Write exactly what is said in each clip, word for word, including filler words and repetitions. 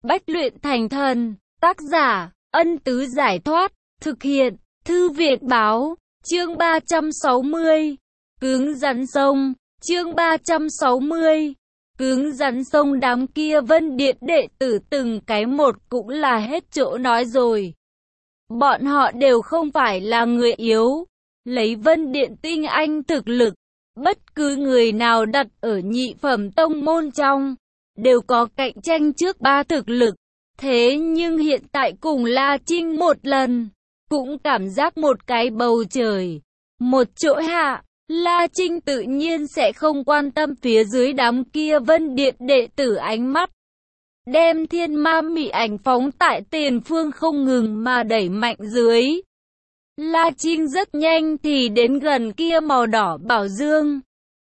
bách luyện thành thần. Tác giả, Ân Tứ Giải Thoát. Thực hiện, Thư Viện Báo. Chương ba trăm sáu mươi. Cứng rắn sông. Chương ba trăm sáu mươi. Cứng rắn sông. Đám kia Vân Điện đệ tử từng cái một cũng là hết chỗ nói rồi. Bọn họ đều không phải là người yếu. Lấy Vân Điện tinh anh thực lực, bất cứ người nào đặt ở nhị phẩm tông môn trong, đều có cạnh tranh trước ba thực lực. Thế nhưng hiện tại cùng La Trinh một lần, cũng cảm giác một cái bầu trời, một chỗ hạ. La Trinh tự nhiên sẽ không quan tâm phía dưới đám kia Vân Điện đệ tử ánh mắt. Đem thiên ma mị ảnh phóng tại tiền phương không ngừng mà đẩy mạnh dưới. La Trinh rất nhanh thì đến gần kia màu đỏ bảo dương.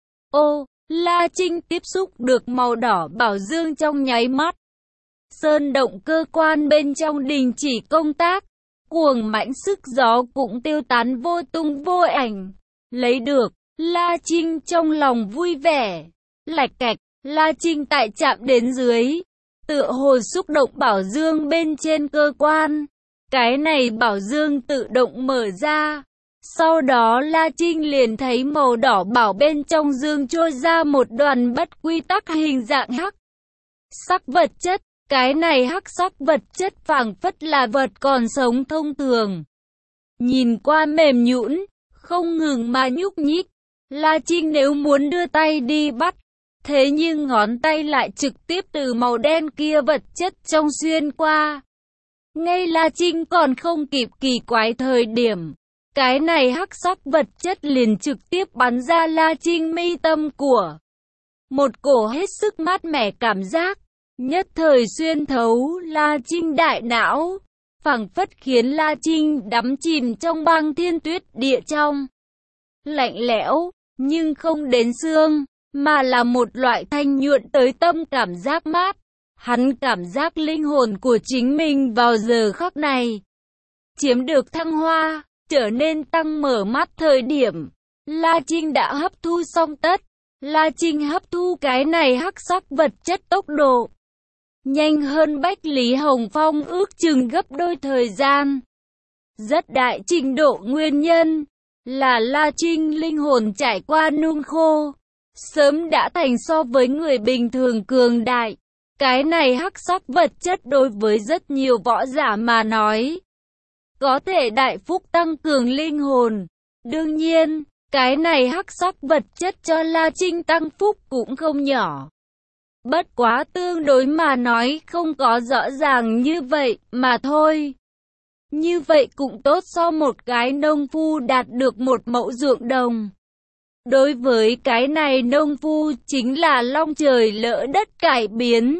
Ô, La Trinh tiếp xúc được màu đỏ bảo dương trong nháy mắt. Sơn động cơ quan bên trong đình chỉ công tác. Cuồng mãnh sức gió cũng tiêu tán vô tung vô ảnh. Lấy được, La Trinh trong lòng vui vẻ. Lạch cạch, La Trinh tại chạm đến dưới. Tựa hồ xúc động bảo dương bên trên cơ quan. Cái này bảo dương tự động mở ra. Sau đó La Trinh liền thấy màu đỏ bảo bên trong dương trôi ra một đoàn bất quy tắc hình dạng hắc sắc vật chất. Cái này hắc sắc vật chất phảng phất là vật còn sống thông thường. Nhìn qua mềm nhũn, không ngừng mà nhúc nhích. La Trinh nếu muốn đưa tay đi bắt, thế nhưng ngón tay lại trực tiếp từ màu đen kia vật chất trong xuyên qua. Ngay La Trinh còn không kịp kỳ quái thời điểm, cái này hắc sắc vật chất liền trực tiếp bắn ra La Trinh mi tâm của. Một cổ hết sức mát mẻ cảm giác, nhất thời xuyên thấu La Trinh đại não, phảng phất khiến La Trinh đắm chìm trong băng thiên tuyết địa trong. Lạnh lẽo, nhưng không đến xương, mà là một loại thanh nhuận tới tâm cảm giác mát. Hắn cảm giác linh hồn của chính mình vào giờ khắc này chiếm được thăng hoa, trở nên tăng mở mắt thời điểm. La Trinh đã hấp thu xong tất. La Trinh hấp thu cái này hắc sắc vật chất tốc độ nhanh hơn Bách Lý Hồng Phong ước chừng gấp đôi thời gian. Rất đại trình độ nguyên nhân là La Trinh linh hồn trải qua nung khô, sớm đã thành so với người bình thường cường đại. Cái này hắc sắc vật chất đối với rất nhiều võ giả mà nói, có thể đại phúc tăng cường linh hồn. Đương nhiên, cái này hắc sắc vật chất cho La Trinh tăng phúc cũng không nhỏ. Bất quá tương đối mà nói không có rõ ràng như vậy mà thôi. Như vậy cũng tốt so một cái nông phu đạt được một mẫu ruộng đồng. Đối với cái này nông phu chính là long trời lỡ đất cải biến.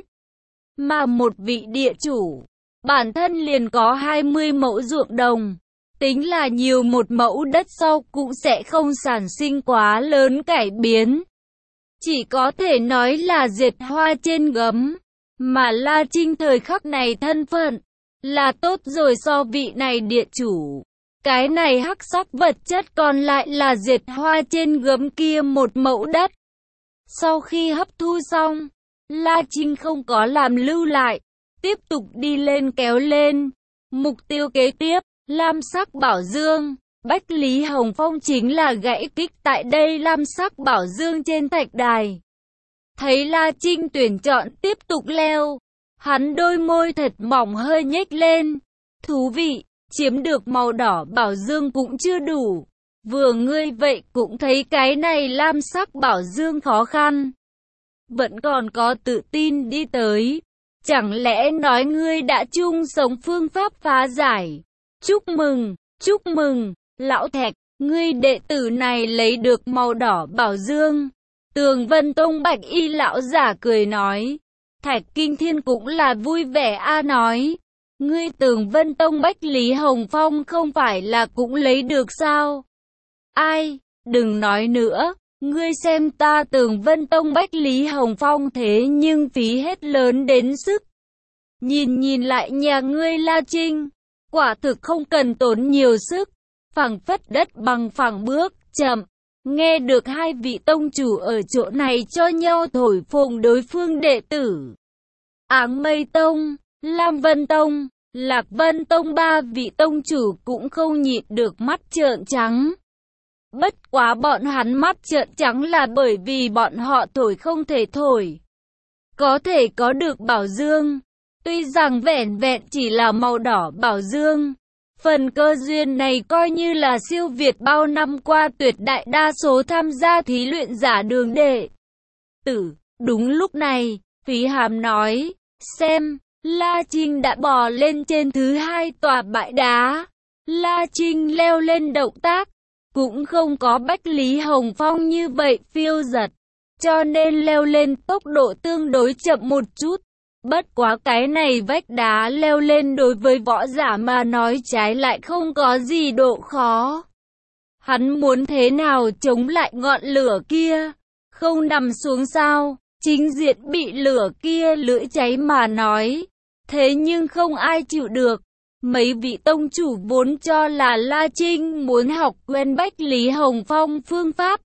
Mà một vị địa chủ, bản thân liền có hai mươi mẫu ruộng đồng. Tính là nhiều một mẫu đất sau cũng sẽ không sản sinh quá lớn cải biến. Chỉ có thể nói là diệt hoa trên gấm. Mà La Trinh thời khắc này thân phận là tốt rồi so vị này địa chủ. Cái này hắc sắc vật chất còn lại là diệt hoa trên gấm kia một mẫu đất. Sau khi hấp thu xong, La Trinh không có làm lưu lại, tiếp tục đi lên kéo lên. Mục tiêu kế tiếp, lam sắc bảo dương. Bách Lý Hồng Phong chính là gãy kích tại đây lam sắc bảo dương trên thạch đài. Thấy La Trinh tuyển chọn tiếp tục leo, hắn đôi môi thật mỏng hơi nhếch lên. Thú vị, chiếm được màu đỏ bảo dương cũng chưa đủ. Vừa ngươi vậy cũng thấy cái này lam sắc bảo dương khó khăn. Vẫn còn có tự tin đi tới. Chẳng lẽ nói ngươi đã chung sống phương pháp phá giải? Chúc mừng, chúc mừng, lão Thạch, ngươi đệ tử này lấy được màu đỏ bảo dương. Tường Vân Tông Bạch Y lão giả cười nói. Thạch Kinh Thiên cũng là vui vẻ a nói. Ngươi Tường Vân Tông Bách Lý Hồng Phong không phải là cũng lấy được sao? Ai, đừng nói nữa. Ngươi xem ta Tường Vân Tông Bách Lý Hồng Phong thế nhưng phí hết lớn đến sức. Nhìn nhìn lại nhà ngươi La Trinh, quả thực không cần tốn nhiều sức, phẳng phất đất bằng phẳng bước, chậm. Nghe được hai vị tông chủ ở chỗ này cho nhau thổi phồng đối phương đệ tử. Áng Mây Tông, Lam Vân Tông, Lạc Vân Tông ba vị tông chủ cũng không nhịn được mắt trợn trắng. Bất quá bọn hắn mắt trợn trắng là bởi vì bọn họ thổi không thể thổi. Có thể có được bảo dương, tuy rằng vẻn vẹn chỉ là màu đỏ bảo dương. Phần cơ duyên này coi như là siêu việt bao năm qua tuyệt đại đa số tham gia thí luyện giả đường đệ tử. Đúng lúc này, Phí Hàm nói, xem, La Trinh đã bò lên trên thứ hai tòa bãi đá. La Trinh leo lên động tác, cũng không có Bách Lý Hồng Phong như vậy phiêu giật, cho nên leo lên tốc độ tương đối chậm một chút. Bất quá cái này vách đá leo lên đối với võ giả mà nói trái lại không có gì độ khó. Hắn muốn thế nào chống lại ngọn lửa kia? Không nằm xuống sao? Chính diện bị lửa kia lưỡi cháy mà nói. Thế nhưng không ai chịu được. Mấy vị tông chủ vốn cho là La Trinh muốn học quen Bách Lý Hồng Phong phương pháp.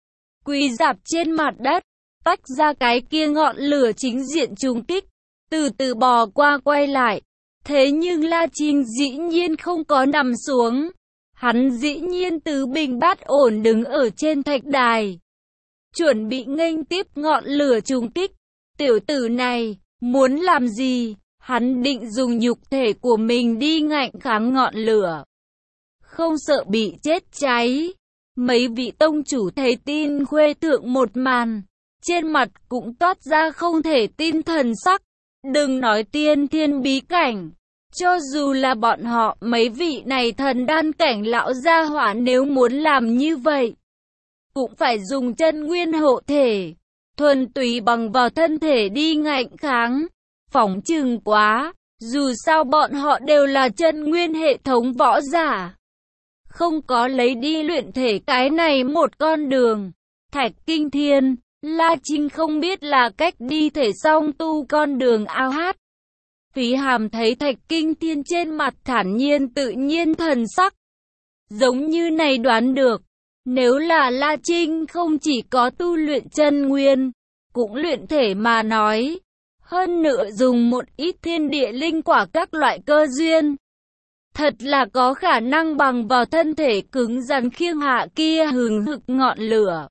Quỳ dạp trên mặt đất, tách ra cái kia ngọn lửa chính diện trùng kích. Từ từ bò qua quay lại. Thế nhưng La Trinh dĩ nhiên không có nằm xuống. Hắn dĩ nhiên tứ bình bát ổn đứng ở trên thạch đài, chuẩn bị nghênh tiếp ngọn lửa trùng kích. Tiểu tử này, muốn làm gì? Hắn định dùng nhục thể của mình đi ngạnh kháng ngọn lửa. Không sợ bị chết cháy. Mấy vị tông chủ thấy tin khuê thượng một màn. Trên mặt cũng toát ra không thể tin thần sắc. Đừng nói tiên thiên bí cảnh. Cho dù là bọn họ mấy vị này thần đan cảnh lão gia hỏa nếu muốn làm như vậy, cũng phải dùng chân nguyên hộ thể. Thuần túy bằng vào thân thể đi ngạnh kháng. Phỏng chừng quá. Dù sao bọn họ đều là chân nguyên hệ thống võ giả. Không có lấy đi luyện thể cái này một con đường. Thạch Kinh Thiên, La Trinh không biết là cách đi thể song tu con đường ao hát. Phí Hàm thấy Thạch Kinh Thiên trên mặt thản nhiên tự nhiên thần sắc. Giống như này đoán được. Nếu là La Trinh không chỉ có tu luyện chân nguyên, cũng luyện thể mà nói. Hơn nữa dùng một ít thiên địa linh quả các loại cơ duyên. Thật là có khả năng bằng vào thân thể cứng rắn khiêng hạ kia hừng hực ngọn lửa.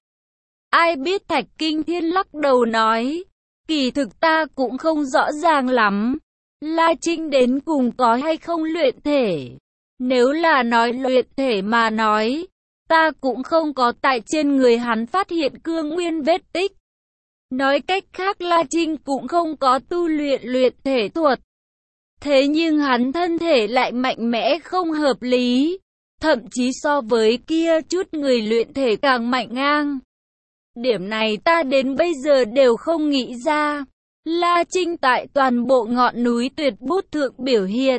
Ai biết Thạch Kinh Thiên lắc đầu nói. Kỳ thực ta cũng không rõ ràng lắm. La Trinh đến cùng có hay không luyện thể. Nếu là nói luyện thể mà nói, ta cũng không có tại trên người hắn phát hiện cương nguyên vết tích. Nói cách khác La Trinh cũng không có tu luyện luyện thể thuật. Thế nhưng hắn thân thể lại mạnh mẽ không hợp lý. Thậm chí so với kia chút người luyện thể càng mạnh ngang. Điểm này ta đến bây giờ đều không nghĩ ra. La Trinh tại toàn bộ ngọn núi Tuyệt Bút Thượng biểu hiện.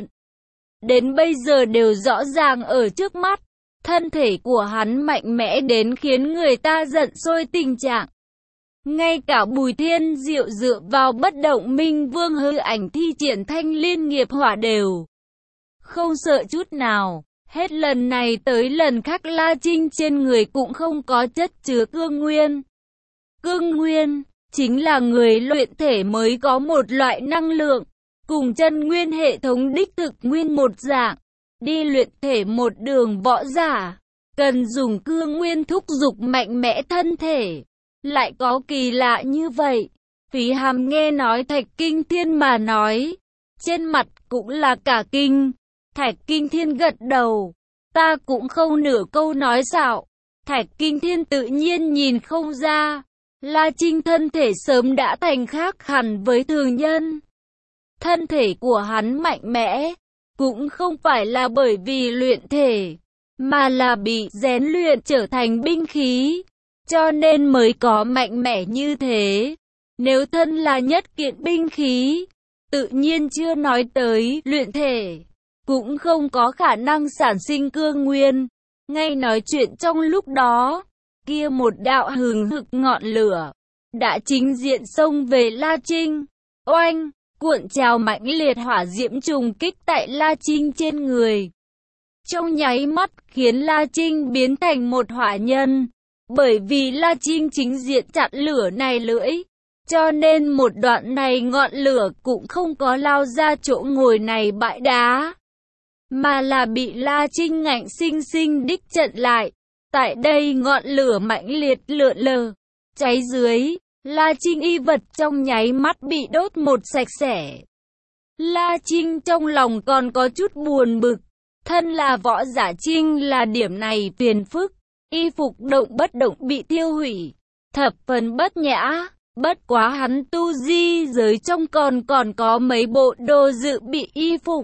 Đến bây giờ đều rõ ràng ở trước mắt. Thân thể của hắn mạnh mẽ đến khiến người ta giận sôi tình trạng. Ngay cả Bùi Thiên Diệu dựa vào bất động minh vương hư ảnh thi triển thanh liên nghiệp hỏa đều không sợ chút nào. Hết lần này tới lần khác La Trinh trên người cũng không có chất chứa cương nguyên. Cương nguyên chính là người luyện thể mới có một loại năng lượng, cùng chân nguyên hệ thống đích thực nguyên một dạng. Đi luyện thể một đường võ giả, cần dùng cương nguyên thúc giục mạnh mẽ thân thể. Lại có kỳ lạ như vậy. Phí Hàm nghe nói Thạch Kinh Thiên mà nói, trên mặt cũng là cả kinh. Thạch Kinh Thiên gật đầu, ta cũng không nửa câu nói xạo. Thạch Kinh Thiên tự nhiên nhìn không ra, La Trinh thân thể sớm đã thành khác hẳn với thường nhân. Thân thể của hắn mạnh mẽ, cũng không phải là bởi vì luyện thể, mà là bị rèn luyện trở thành binh khí. Cho nên mới có mạnh mẽ như thế. Nếu thân là nhất kiện binh khí, tự nhiên chưa nói tới luyện thể, cũng không có khả năng sản sinh cương nguyên. Ngay nói chuyện trong lúc đó, kia một đạo hừng hực ngọn lửa đã chính diện xông về La Trinh. Oanh, cuộn trào mãnh liệt hỏa diễm trùng kích tại La Trinh trên người. Trong nháy mắt khiến La Trinh biến thành một hỏa nhân. Bởi vì La Trinh chính diện chặn lửa này lưỡi, Cho nên một đoạn này ngọn lửa cũng không có lao ra chỗ ngồi này bãi đá, mà là bị La Trinh ngạnh sinh sinh đích chặn lại. Tại đây ngọn lửa mãnh liệt lượn lờ, cháy dưới, La Trinh y vật trong nháy mắt bị đốt một sạch sẽ. La Trinh trong lòng còn có chút buồn bực, thân là võ giả Trinh là điểm này phiền phức, y phục động bất động bị tiêu hủy, thập phần bất nhã. Bất quá hắn tu di giới trong còn còn có mấy bộ đồ dự bị y phục,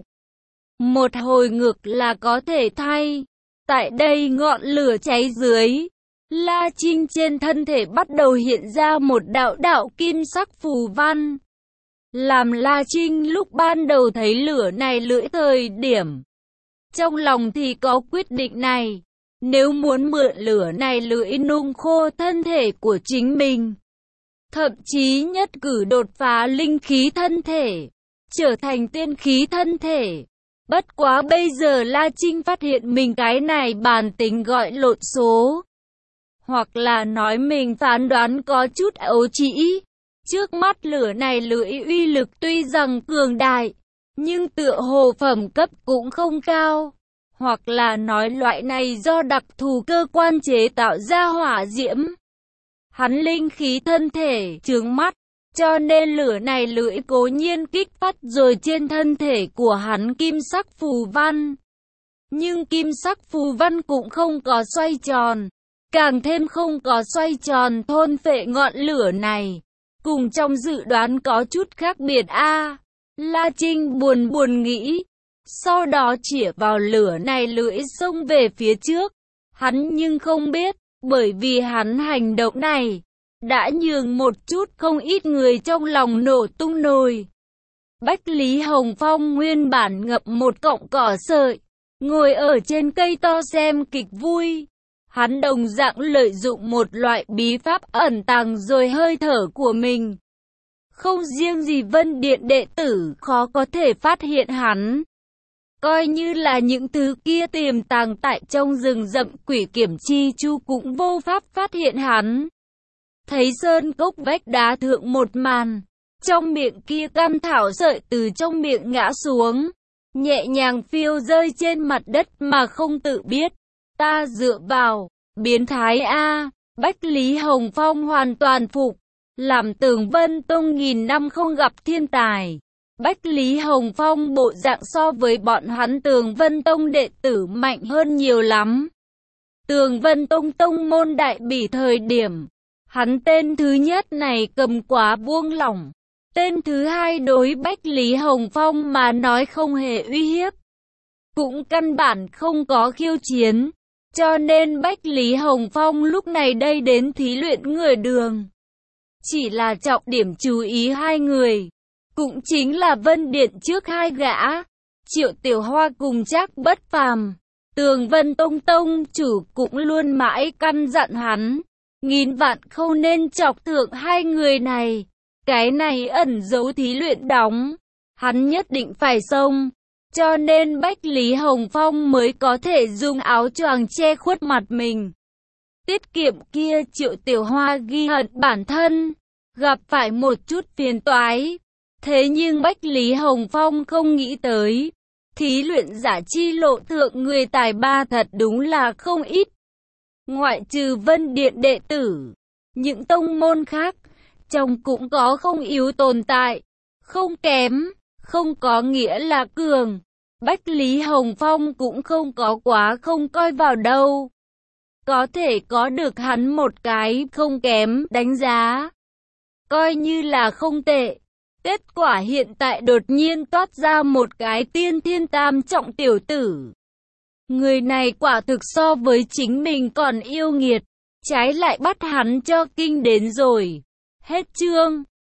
một hồi ngược là có thể thay. Tại đây ngọn lửa cháy dưới, La Trinh trên thân thể bắt đầu hiện ra một đạo đạo kim sắc phù văn. Làm La Trinh lúc ban đầu thấy lửa này lưỡi thời điểm, trong lòng thì có quyết định này, nếu muốn mượn lửa này lưỡi nung khô thân thể của chính mình, thậm chí nhất cử đột phá linh khí thân thể, trở thành tiên khí thân thể. Bất quá bây giờ La Trinh phát hiện mình cái này bản tính gọi lộn số, hoặc là nói mình phán đoán có chút ấu trĩ. Trước mắt lửa này lưỡi uy lực tuy rằng cường đại, nhưng tựa hồ phẩm cấp cũng không cao, hoặc là nói loại này do đặc thù cơ quan chế tạo ra hỏa diễm. Hắn linh khí thân thể chướng mắt, cho nên lửa này lưỡi cố nhiên kích phát rồi trên thân thể của hắn kim sắc phù văn. Nhưng kim sắc phù văn cũng không có xoay tròn, càng thêm không có xoay tròn thôn phệ ngọn lửa này. Cùng trong dự đoán có chút khác biệt a. À, La Trinh buồn buồn nghĩ, sau đó chĩa vào lửa này lưỡi xông về phía trước. Hắn nhưng không biết, bởi vì hắn hành động này đã nhường một chút không ít người trong lòng nổ tung nồi. Bách Lý Hồng Phong nguyên bản ngậm một cọng cỏ sợi, ngồi ở trên cây to xem kịch vui. Hắn đồng dạng lợi dụng một loại bí pháp ẩn tàng rồi hơi thở của mình. Không riêng gì Vân Điện đệ tử khó có thể phát hiện hắn, coi như là những thứ kia tiềm tàng tại trong rừng rậm quỷ kiểm chi chu cũng vô pháp phát hiện hắn. Thấy sơn cốc vách đá thượng một màn, trong miệng kia cam thảo sợi từ trong miệng ngã xuống, nhẹ nhàng phiêu rơi trên mặt đất mà không tự biết. Ta dựa vào, biến thái a. Bách Lý Hồng Phong hoàn toàn phục, làm Tường Vân Tông nghìn năm không gặp thiên tài. Bách Lý Hồng Phong bộ dạng so với bọn hắn Tường Vân Tông đệ tử mạnh hơn nhiều lắm. Tường Vân Tông tông môn đại bỉ thời điểm, hắn tên thứ nhất này cầm quá buông lỏng, tên thứ hai đối Bách Lý Hồng Phong mà nói không hề uy hiếp, cũng căn bản không có khiêu chiến. Cho nên Bách Lý Hồng Phong lúc này đây đến thí luyện người đường, chỉ là trọng điểm chú ý hai người, cũng chính là Vân Điện trước hai gã, Triệu Tiểu Hoa cùng Trác Bất Phàm. Tường Vân Tông tông chủ cũng luôn mãi căn dặn hắn, nghìn vạn không nên chọc thượng hai người này, cái này ẩn giấu thí luyện đóng, hắn nhất định phải xông. Cho nên Bách Lý Hồng Phong mới có thể dùng áo choàng che khuất mặt mình. Tiết kiệm kia Triệu Tiểu Hoa ghi hận bản thân, gặp phải một chút phiền toái. Thế nhưng Bách Lý Hồng Phong không nghĩ tới, thí luyện giả chi lộ thượng người tài ba thật đúng là không ít. Ngoại trừ Vân Điện đệ tử, những tông môn khác, trong cũng có không yếu tồn tại, không kém. Không có nghĩa là cường, Bách Lý Hồng Phong cũng không có quá không coi vào đâu. Có thể có được hắn một cái không kém đánh giá, coi như là không tệ. Kết quả hiện tại đột nhiên toát ra một cái tiên thiên tam trọng tiểu tử. Người này quả thực so với chính mình còn yêu nghiệt, trái lại bắt hắn cho kinh đến rồi. Hết chương.